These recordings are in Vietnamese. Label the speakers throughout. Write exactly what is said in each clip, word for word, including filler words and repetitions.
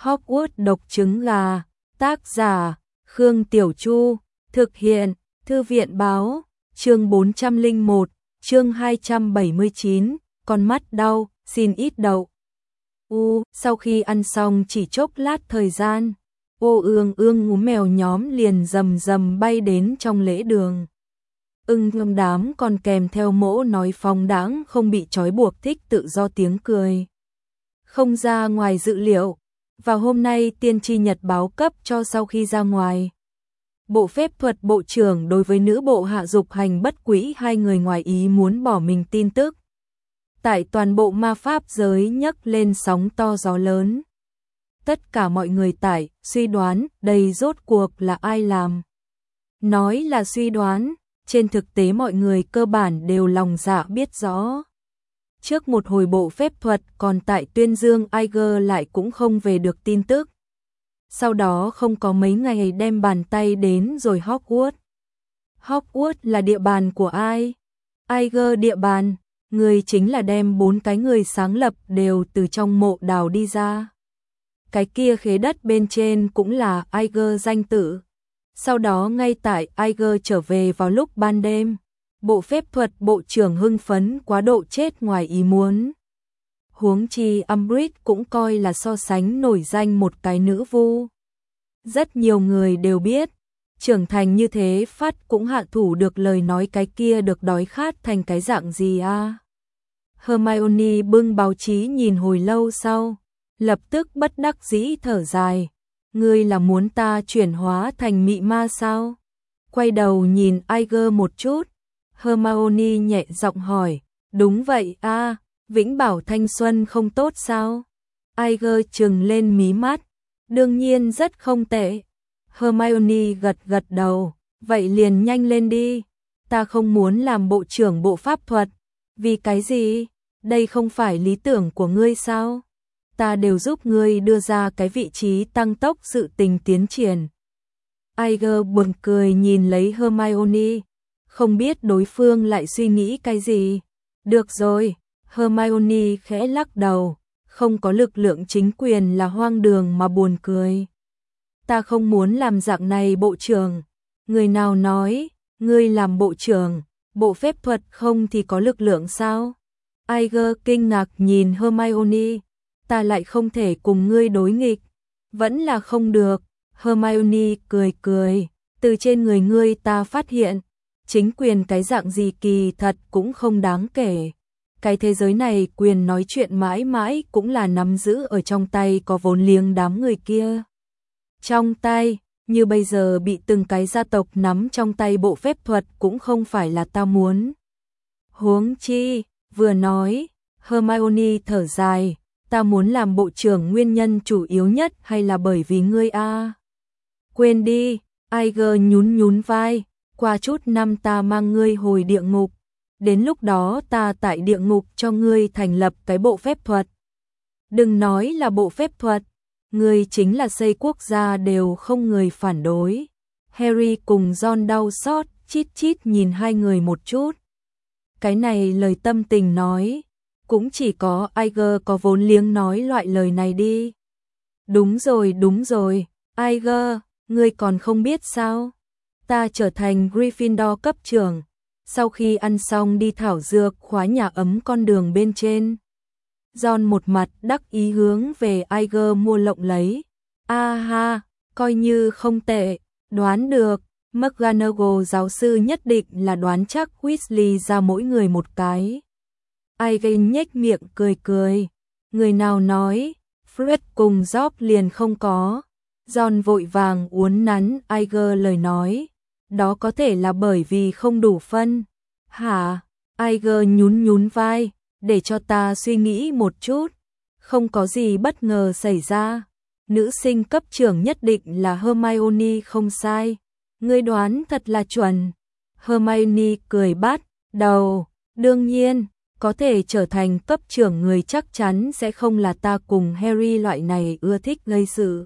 Speaker 1: Hogwarts độc trứng gà, tác giả, Khương Tiểu Chu, thực hiện, Thư viện báo, chương bốn trăm lẻ một, chương hai trăm bảy mươi chín, con mắt đau, xin ít đậu. U, sau khi ăn xong chỉ chốc lát thời gian, ô ương ương ngú mèo nhóm liền rầm rầm bay đến trong lễ đường. Ưng ương đám còn kèm theo mỗ nói phóng đãng không bị trói buộc thích tự do tiếng cười. Không ra ngoài dự liệu, và hôm nay tiên tri nhật báo cấp cho sau khi ra ngoài. Bộ phép thuật bộ trưởng đối với nữ bộ hạ dục hành bất quỹ hai người ngoài ý muốn bỏ mình tin tức. Tại toàn bộ ma pháp giới nhấc lên sóng to gió lớn. Tất cả mọi người tại suy đoán đây rốt cuộc là ai làm. Nói là suy đoán, trên thực tế mọi người cơ bản đều lòng dạ biết rõ. Trước một hồi bộ phép thuật còn tại tuyên dương Iger lại cũng không về được tin tức. Sau đó không có mấy ngày đem bàn tay đến rồi Hogwarts. Hogwarts là địa bàn của ai? Iger địa bàn, người chính là đem bốn cái người sáng lập đều từ trong mộ đào đi ra. Cái kia khế đất bên trên cũng là Iger danh tự. Sau đó ngay tại Iger trở về vào lúc ban đêm, bộ phép thuật bộ trưởng hưng phấn quá độ chết ngoài ý muốn. Huống chi Umbridge cũng coi là so sánh nổi danh một cái nữ vu. Rất nhiều người đều biết, trưởng thành như thế phát cũng hạ thủ được lời nói cái kia được đói khát thành cái dạng gì à. Hermione bưng báo chí nhìn hồi lâu sau, lập tức bất đắc dĩ thở dài. Ngươi là muốn ta chuyển hóa thành mị ma sao? Quay đầu nhìn Iger một chút, Hermione nhẹ giọng hỏi, đúng vậy a, à, vĩnh bảo thanh xuân không tốt sao? Iger trừng lên mí mắt, đương nhiên rất không tệ. Hermione gật gật đầu, vậy liền nhanh lên đi, ta không muốn làm bộ trưởng bộ pháp thuật. Vì cái gì? Đây không phải lý tưởng của ngươi sao? Ta đều giúp ngươi đưa ra cái vị trí tăng tốc sự tình tiến triển. Iger buồn cười nhìn lấy Hermione, không biết đối phương lại suy nghĩ cái gì. Được rồi, Hermione khẽ lắc đầu, không có lực lượng chính quyền là hoang đường mà buồn cười. Ta không muốn làm dạng này bộ trưởng. Người nào nói, ngươi làm bộ trưởng, bộ phép thuật không thì có lực lượng sao? Iger kinh ngạc nhìn Hermione, ta lại không thể cùng ngươi đối nghịch. Vẫn là không được. Hermione cười cười, từ trên người ngươi ta phát hiện, chính quyền cái dạng gì kỳ thật cũng không đáng kể. Cái thế giới này quyền nói chuyện mãi mãi cũng là nắm giữ ở trong tay có vốn liếng đám người kia. Trong tay, như bây giờ bị từng cái gia tộc nắm trong tay bộ phép thuật cũng không phải là ta muốn. Huống chi, vừa nói, Hermione thở dài, ta muốn làm bộ trưởng nguyên nhân chủ yếu nhất hay là bởi vì ngươi a? À? Quên đi, Iger nhún nhún vai, qua chút năm ta mang ngươi hồi địa ngục. Đến lúc đó ta tại địa ngục cho ngươi thành lập cái bộ phép thuật. Đừng nói là bộ phép thuật, ngươi chính là xây quốc gia đều không người phản đối. Harry cùng Ron đau xót, chít chít nhìn hai người một chút. Cái này lời tâm tình nói, cũng chỉ có Iger có vốn liếng nói loại lời này đi. Đúng rồi, đúng rồi, Iger, ngươi còn không biết sao? Ta trở thành Gryffindor cấp trưởng, sau khi ăn xong đi thảo dược khóa nhà ấm con đường bên trên. Ron một mặt đắc ý hướng về Iger mua lộng lấy. A ha, coi như không tệ, đoán được, McGonagall giáo sư nhất định là đoán chắc Weasley ra mỗi người một cái. Iger nhếch miệng cười cười, người nào nói, Fred cùng George liền không có. Ron vội vàng uốn nắn Iger lời nói, đó có thể là bởi vì không đủ phân. Hả? Iger nhún nhún vai, để cho ta suy nghĩ một chút. Không có gì bất ngờ xảy ra. Nữ sinh cấp trưởng nhất định là Hermione không sai. Ngươi đoán thật là chuẩn. Hermione cười bắt đầu, đương nhiên, có thể trở thành cấp trưởng người chắc chắn sẽ không là ta cùng Harry loại này ưa thích gây sự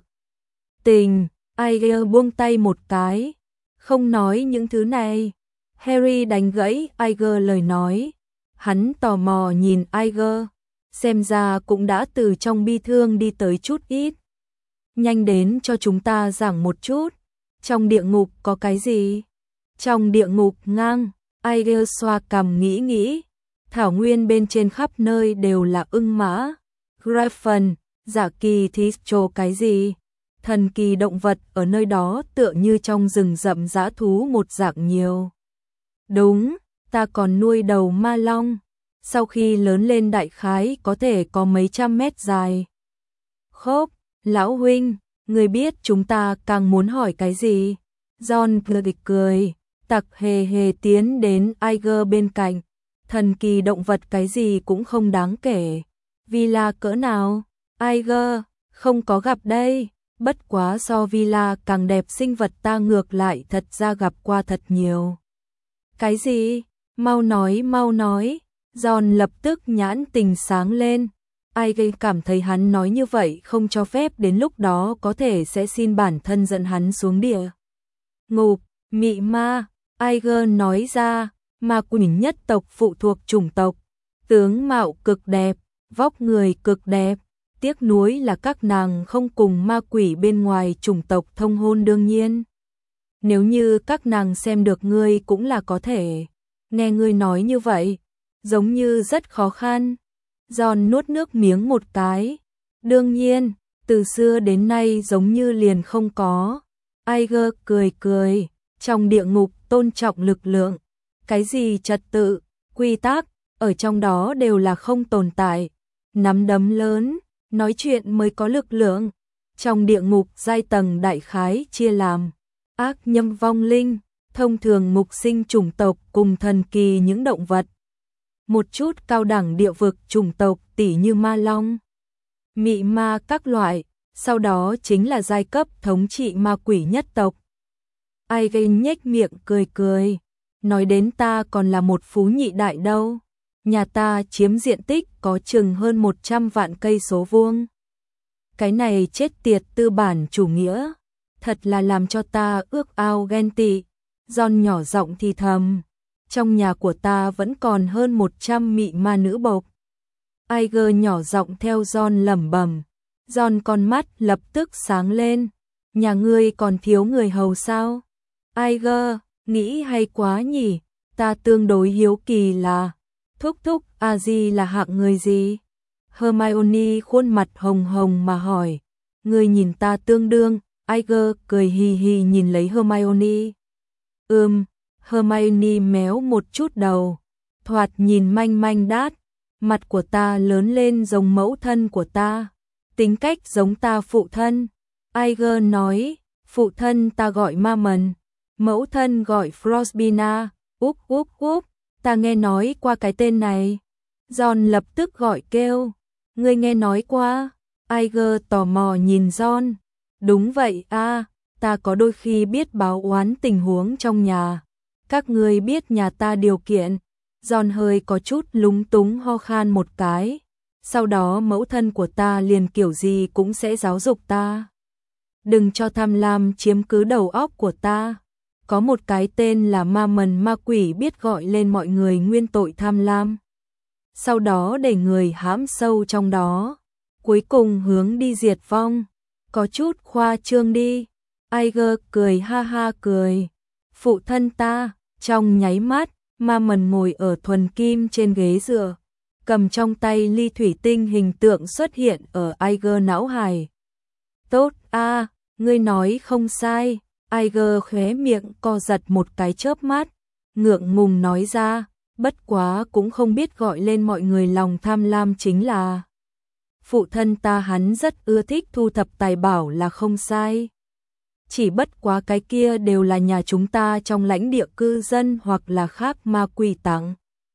Speaker 1: tình. Iger buông tay một cái, không nói những thứ này. Harry đánh gãy Iger lời nói, hắn tò mò nhìn Iger, xem ra cũng đã từ trong bi thương đi tới chút ít. nhanh đến cho chúng ta giảng một chút. Trong địa ngục có cái gì? Trong địa ngục ngang, Aiger xoa cằm nghĩ nghĩ. Thảo nguyên bên trên khắp nơi đều là ưng mã, Griffin, giả kỳ thì trồ cái gì? Thần kỳ động vật ở nơi đó tựa như trong rừng rậm dã thú một dạng nhiều. Đúng, ta còn nuôi đầu ma long. Sau khi lớn lên đại khái có thể có mấy trăm mét dài. Khốp, lão huynh, người biết chúng ta càng muốn hỏi cái gì? John cười cười, tặc hề hề tiến đến Aiger bên cạnh. Thần kỳ động vật cái gì cũng không đáng kể. Villa cỡ nào? Aiger, không có gặp đây. Bất quá so Villa càng đẹp sinh vật ta ngược lại thật ra gặp qua thật nhiều. Cái gì? Mau nói, mau nói. John lập tức nhãn tình sáng lên. Aiger cảm thấy hắn nói như vậy không cho phép đến lúc đó có thể sẽ xin bản thân dẫn hắn xuống địa ngục. Mị ma, Aiger nói ra, ma quỷ nhất tộc phụ thuộc chủng tộc. Tướng mạo cực đẹp, vóc người cực đẹp. Tiếc nuối là các nàng không cùng ma quỷ bên ngoài chủng tộc thông hôn đương nhiên. Nếu như các nàng xem được ngươi cũng là có thể. Nghe ngươi nói như vậy, giống như rất khó khăn. John nuốt nước miếng một cái. Đương nhiên, từ xưa đến nay giống như liền không có. Aiger cười cười, trong địa ngục tôn trọng lực lượng. Cái gì trật tự, quy tắc, ở trong đó đều là không tồn tại. Nắm đấm lớn, nói chuyện mới có lực lượng. Trong địa ngục giai tầng đại khái chia làm ác nhâm vong linh, thông thường mục sinh chủng tộc cùng thần kỳ những động vật. Một chút cao đẳng địa vực chủng tộc tỉ như ma long, mị ma các loại, sau đó chính là giai cấp thống trị ma quỷ nhất tộc. Aiger nhếch miệng cười cười, nói đến ta còn là một phú nhị đại đâu. Nhà ta chiếm diện tích có chừng hơn một trăm vạn cây số vuông. Cái này chết tiệt tư bản chủ nghĩa, thật là làm cho ta ước ao ghen tị. John nhỏ giọng thì thầm, trong nhà của ta vẫn còn hơn một trăm mị ma nữ bộc. Aiger nhỏ giọng theo John lẩm bẩm. John con mắt lập tức sáng lên, nhà ngươi còn thiếu người hầu sao? Aiger, nghĩ hay quá nhỉ, ta tương đối hiếu kỳ là thúc thúc A-di là hạng người gì? Hermione khuôn mặt hồng hồng mà hỏi. Ngươi nhìn ta tương đương. Aiger cười hì hì nhìn lấy Hermione. Ừm, Hermione méo một chút đầu. Thoạt nhìn manh manh đát. Mặt của ta lớn lên giống mẫu thân của ta. Tính cách giống ta phụ thân. Aiger nói, phụ thân ta gọi Mammon, mẫu thân gọi Frostbina. Úp úp úp, ta nghe nói qua cái tên này. John lập tức gọi kêu, ngươi nghe nói qua? Aiger tò mò nhìn John. Đúng vậy a, à, ta có đôi khi biết báo oán tình huống trong nhà. Các ngươi biết nhà ta điều kiện. John hơi có chút lúng túng ho khan một cái. Sau đó mẫu thân của ta liền kiểu gì cũng sẽ giáo dục ta. Đừng cho tham lam chiếm cứ đầu óc của ta. Có một cái tên là ma mần ma quỷ biết gọi lên mọi người nguyên tội tham lam. Sau đó để người hãm sâu trong đó. Cuối cùng hướng đi diệt vong. Có chút khoa trương đi. Aiger cười ha ha cười. Phụ thân ta, trong nháy mắt, ma mần ngồi ở thuần kim trên ghế dựa. Cầm trong tay ly thủy tinh hình tượng xuất hiện ở Aiger não hài. Tốt a, à, ngươi nói không sai. Aiger khóe miệng co giật một cái chớp mắt, ngượng ngùng nói ra, bất quá cũng không biết gọi lên mọi người lòng tham lam chính là. Phụ thân ta hắn rất ưa thích thu thập tài bảo là không sai. Chỉ bất quá cái kia đều là nhà chúng ta trong lãnh địa cư dân hoặc là khác ma quỷ tặng.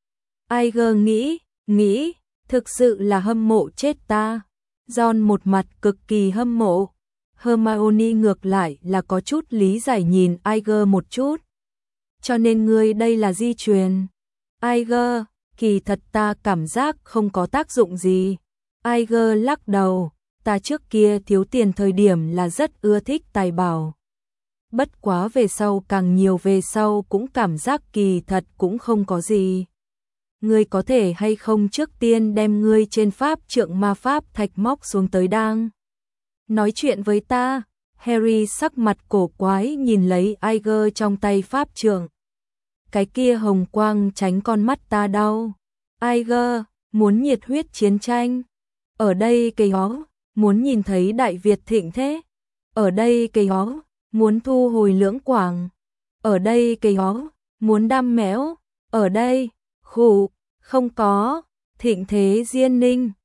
Speaker 1: Aiger nghĩ, nghĩ, thực sự là hâm mộ chết ta. John một mặt cực kỳ hâm mộ. Hermione ngược lại là có chút lý giải nhìn Aiger một chút. Cho nên ngươi đây là di truyền. Aiger, kỳ thật ta cảm giác không có tác dụng gì. Aiger lắc đầu, ta trước kia thiếu tiền thời điểm là rất ưa thích tài bảo. Bất quá về sau càng nhiều về sau cũng cảm giác kỳ thật cũng không có gì. Ngươi có thể hay không trước tiên đem ngươi trên pháp trượng ma pháp thạch móc xuống tới đang nói chuyện với ta. Harry sắc mặt cổ quái nhìn lấy Aiger trong tay pháp trượng. Cái kia hồng quang tránh con mắt ta đau. Aiger, muốn nhiệt huyết chiến tranh. Ở đây cây hó, muốn nhìn thấy Đại Việt thịnh thế. Ở đây cây hó, muốn thu hồi lưỡng quảng. Ở đây cây hó, muốn đam méo. Ở đây, khủ, không có, thịnh thế Diên Ninh.